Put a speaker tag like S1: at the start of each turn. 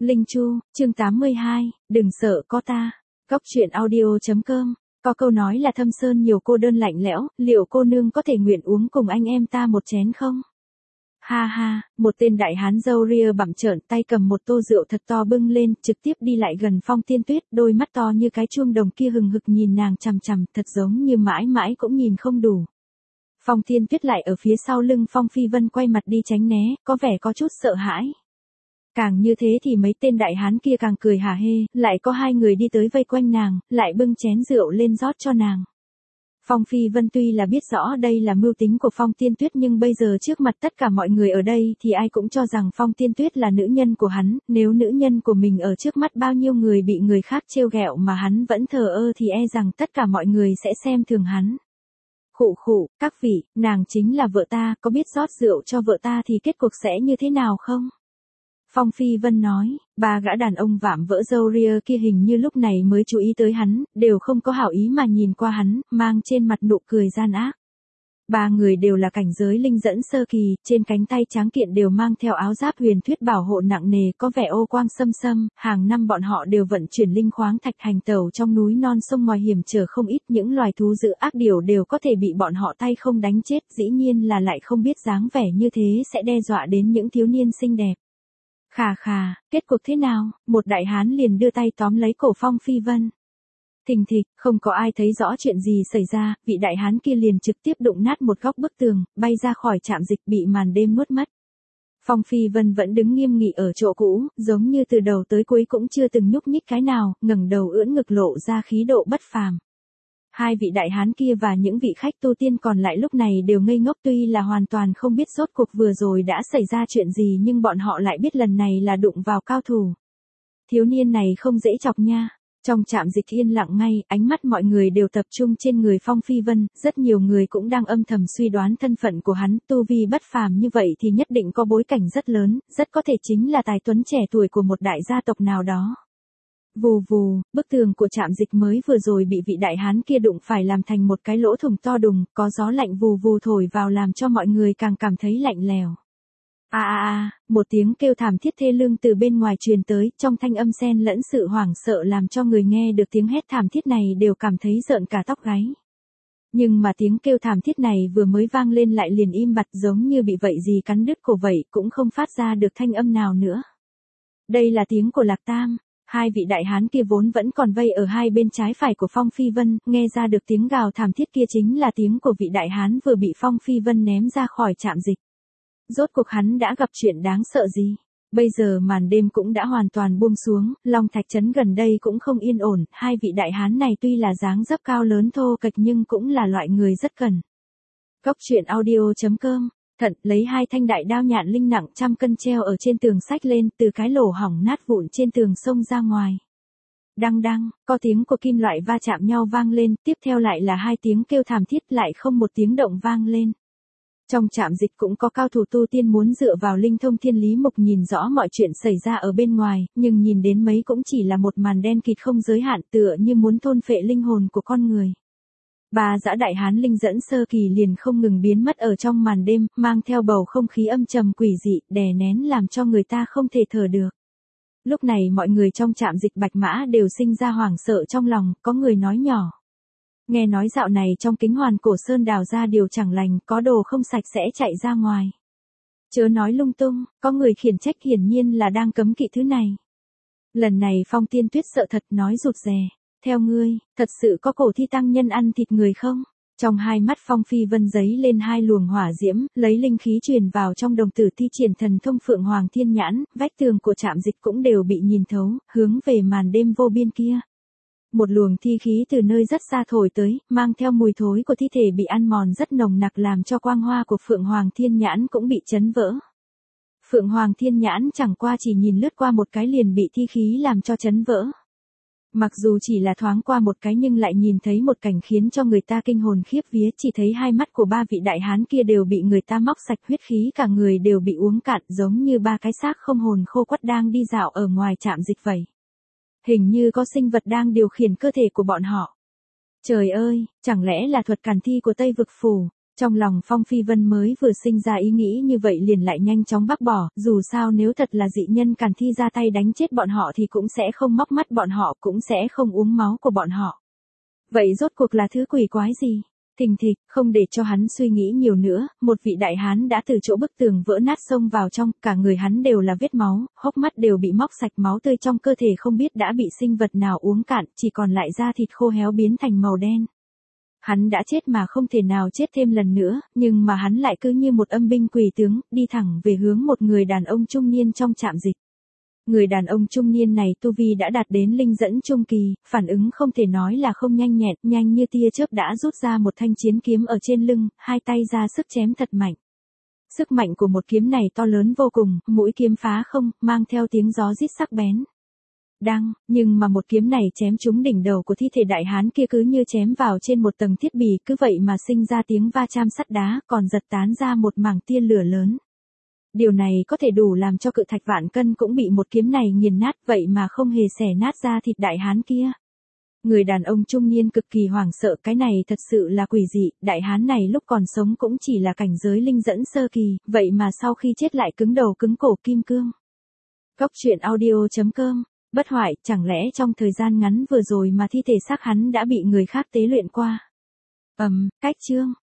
S1: Linh Chu, chương 82, đừng sợ có ta. Góc truyện audio.com. Có câu nói là thâm sơn nhiều cô đơn lạnh lẽo, liệu cô nương có thể nguyện uống cùng anh em ta một chén không? Ha ha, một tên đại hán râu ria bặm trợn tay cầm một tô rượu thật to bưng lên, trực tiếp đi lại gần Phong Tiên Tuyết, đôi mắt to như cái chuông đồng kia hừng hực nhìn nàng chằm chằm, thật giống như mãi mãi cũng nhìn không đủ. Phong Tiên Tuyết lại ở phía sau lưng Phong Phi Vân quay mặt đi tránh né, có vẻ có chút sợ hãi. Càng như thế thì mấy tên đại hán kia càng cười hả hê, lại có hai người đi tới vây quanh nàng, lại bưng chén rượu lên rót cho nàng. Phong Phi Vân tuy là biết rõ đây là mưu tính của Phong Tiên Tuyết nhưng bây giờ trước mặt tất cả mọi người ở đây thì ai cũng cho rằng Phong Tiên Tuyết là nữ nhân của hắn, nếu nữ nhân của mình ở trước mắt bao nhiêu người bị người khác trêu ghẹo mà hắn vẫn thờ ơ thì e rằng tất cả mọi người sẽ xem thường hắn. Khụ khụ, các vị, nàng chính là vợ ta, có biết rót rượu cho vợ ta thì kết cục sẽ như thế nào không? Phong Phi Vân nói, ba gã đàn ông vạm vỡ râu ria kia hình như lúc này mới chú ý tới hắn, đều không có hảo ý mà nhìn qua hắn, mang trên mặt nụ cười gian ác. Ba người đều là cảnh giới linh dẫn sơ kỳ, trên cánh tay tráng kiện đều mang theo áo giáp huyền thuyết bảo hộ nặng nề có vẻ ô quang xâm xâm, hàng năm bọn họ đều vận chuyển linh khoáng thạch hành tẩu trong núi non sông ngòi hiểm trở không ít, những loài thú dữ ác điều đều có thể bị bọn họ tay không đánh chết, dĩ nhiên là lại không biết dáng vẻ như thế sẽ đe dọa đến những thiếu niên xinh đẹp. Khà khà, kết cuộc thế nào? Một đại hán liền đưa tay tóm lấy cổ Phong Phi Vân. Thình thịch, không có ai thấy rõ chuyện gì xảy ra, vị đại hán kia liền trực tiếp đụng nát một góc bức tường, bay ra khỏi trạm dịch bị màn đêm nuốt mất. Phong Phi Vân vẫn đứng nghiêm nghị ở chỗ cũ, giống như từ đầu tới cuối cũng chưa từng nhúc nhích cái nào, ngẩng đầu ưỡn ngực lộ ra khí độ bất phàm. Hai vị đại hán kia và những vị khách tu tiên còn lại lúc này đều ngây ngốc, tuy là hoàn toàn không biết rốt cuộc vừa rồi đã xảy ra chuyện gì nhưng bọn họ lại biết lần này là đụng vào cao thủ. Thiếu niên này không dễ chọc nha. Trong trạm dịch yên lặng ngay, ánh mắt mọi người đều tập trung trên người Phong Phi Vân, rất nhiều người cũng đang âm thầm suy đoán thân phận của hắn, tu vi bất phàm như vậy thì nhất định có bối cảnh rất lớn, rất có thể chính là tài tuấn trẻ tuổi của một đại gia tộc nào đó. Vù vù, bức tường của trạm dịch mới vừa rồi bị vị đại hán kia đụng phải làm thành một cái lỗ thủng to đùng, có gió lạnh vù vù thổi vào làm cho mọi người càng cảm thấy lạnh lèo. Một tiếng kêu thảm thiết thê lương từ bên ngoài truyền tới, trong thanh âm xen lẫn sự hoảng sợ làm cho người nghe được tiếng hét thảm thiết này đều cảm thấy rợn cả tóc gáy. Nhưng mà tiếng kêu thảm thiết này vừa mới vang lên lại liền im bặt giống như bị vậy gì cắn đứt cổ vậy, cũng không phát ra được thanh âm nào nữa. Đây là tiếng của Lạc Tam. Hai vị đại hán kia vốn vẫn còn vây ở hai bên trái phải của Phong Phi Vân, nghe ra được tiếng gào thảm thiết kia chính là tiếng của vị đại hán vừa bị Phong Phi Vân ném ra khỏi trạm dịch. Rốt cuộc hắn đã gặp chuyện đáng sợ gì? Bây giờ màn đêm cũng đã hoàn toàn buông xuống, Long Thạch trấn gần đây cũng không yên ổn, hai vị đại hán này tuy là dáng dấp cao lớn thô kệch nhưng cũng là loại người rất cần. Góc truyện audio.com. Thận lấy hai thanh đại đao nhạn linh nặng 100 cân treo ở trên tường xách lên, từ cái lỗ hỏng nát vụn trên tường xông ra ngoài. Đăng đăng, có tiếng của kim loại va chạm nhau vang lên, tiếp theo lại là hai tiếng kêu thảm thiết, lại không một tiếng động vang lên. Trong trạm dịch cũng có cao thủ tu tiên muốn dựa vào linh thông thiên lý mục nhìn rõ mọi chuyện xảy ra ở bên ngoài, nhưng nhìn đến mấy cũng chỉ là một màn đen kịt không giới hạn, tựa như muốn thôn phệ linh hồn của con người. Ba dã đại hán linh dẫn sơ kỳ liền không ngừng biến mất ở trong màn đêm, mang theo bầu không khí âm trầm quỷ dị, đè nén làm cho người ta không thể thở được. Lúc này mọi người trong trạm dịch Bạch Mã đều sinh ra hoảng sợ trong lòng, có người nói nhỏ. Nghe nói dạo này trong Kính Hoàn Cổ Sơn đào ra điều chẳng lành, có đồ không sạch sẽ chạy ra ngoài. Chớ nói lung tung, có người khiển trách hiển nhiên là đang cấm kỵ thứ này. Lần này Phong Tiên Tuyết sợ thật nói rụt rè. Theo ngươi, thật sự có cổ thi tăng nhân ăn thịt người không? Trong hai mắt Phong Phi Vân giấy lên hai luồng hỏa diễm, lấy linh khí truyền vào trong đồng tử thi triển thần thông Phượng Hoàng Thiên Nhãn, vách tường của trạm dịch cũng đều bị nhìn thấu, hướng về màn đêm vô biên kia. Một luồng thi khí từ nơi rất xa thổi tới, mang theo mùi thối của thi thể bị ăn mòn rất nồng nặc làm cho quang hoa của Phượng Hoàng Thiên Nhãn cũng bị chấn vỡ. Phượng Hoàng Thiên Nhãn chẳng qua chỉ nhìn lướt qua một cái liền bị thi khí làm cho chấn vỡ. Mặc dù chỉ là thoáng qua một cái nhưng lại nhìn thấy một cảnh khiến cho người ta kinh hồn khiếp vía, chỉ thấy hai mắt của ba vị đại hán kia đều bị người ta móc sạch huyết khí, cả người đều bị uống cạn giống như ba cái xác không hồn khô quắt đang đi dạo ở ngoài trạm dịch vậy. Hình như có sinh vật đang điều khiển cơ thể của bọn họ. Trời ơi, chẳng lẽ là thuật càn thi của Tây Vực Phủ? Trong lòng Phong Phi Vân mới vừa sinh ra ý nghĩ như vậy liền lại nhanh chóng bác bỏ, dù sao nếu thật là dị nhân Càn Thi ra tay đánh chết bọn họ thì cũng sẽ không móc mắt bọn họ, cũng sẽ không uống máu của bọn họ. Vậy rốt cuộc là thứ quỷ quái gì? Thình thịch, không để cho hắn suy nghĩ nhiều nữa, một vị đại hán đã từ chỗ bức tường vỡ nát xông vào trong, cả người hắn đều là vết máu, hốc mắt đều bị móc sạch, máu tươi trong cơ thể không biết đã bị sinh vật nào uống cạn, chỉ còn lại da thịt khô héo biến thành màu đen. Hắn đã chết mà không thể nào chết thêm lần nữa, nhưng mà hắn lại cứ như một âm binh quỷ tướng, đi thẳng về hướng một người đàn ông trung niên trong trạm dịch. Người đàn ông trung niên này tu vi đã đạt đến linh dẫn trung kỳ, phản ứng không thể nói là không nhanh nhẹn, nhanh như tia chớp đã rút ra một thanh chiến kiếm ở trên lưng, hai tay ra sức chém thật mạnh. Sức mạnh của một kiếm này to lớn vô cùng, mũi kiếm phá không, mang theo tiếng gió rít sắc bén. Nhưng mà một kiếm này chém trúng đỉnh đầu của thi thể đại hán kia cứ như chém vào trên một tầng thiết bì, cứ vậy mà sinh ra tiếng va chạm sắt đá, còn giật tán ra một mảng tia lửa lớn. Điều này có thể đủ làm cho cự thạch vạn cân cũng bị một kiếm này nghiền nát, vậy mà không hề xẻ nát ra thịt đại hán kia. Người đàn ông trung niên cực kỳ hoảng sợ, cái này thật sự là quỷ dị, đại hán này lúc còn sống cũng chỉ là cảnh giới linh dẫn sơ kỳ, vậy mà sau khi chết lại cứng đầu cứng cổ kim cương. Cốc truyện audio.com. Bất hoại, chẳng lẽ trong thời gian ngắn vừa rồi mà thi thể xác hắn đã bị người khác tế luyện qua? Cách chương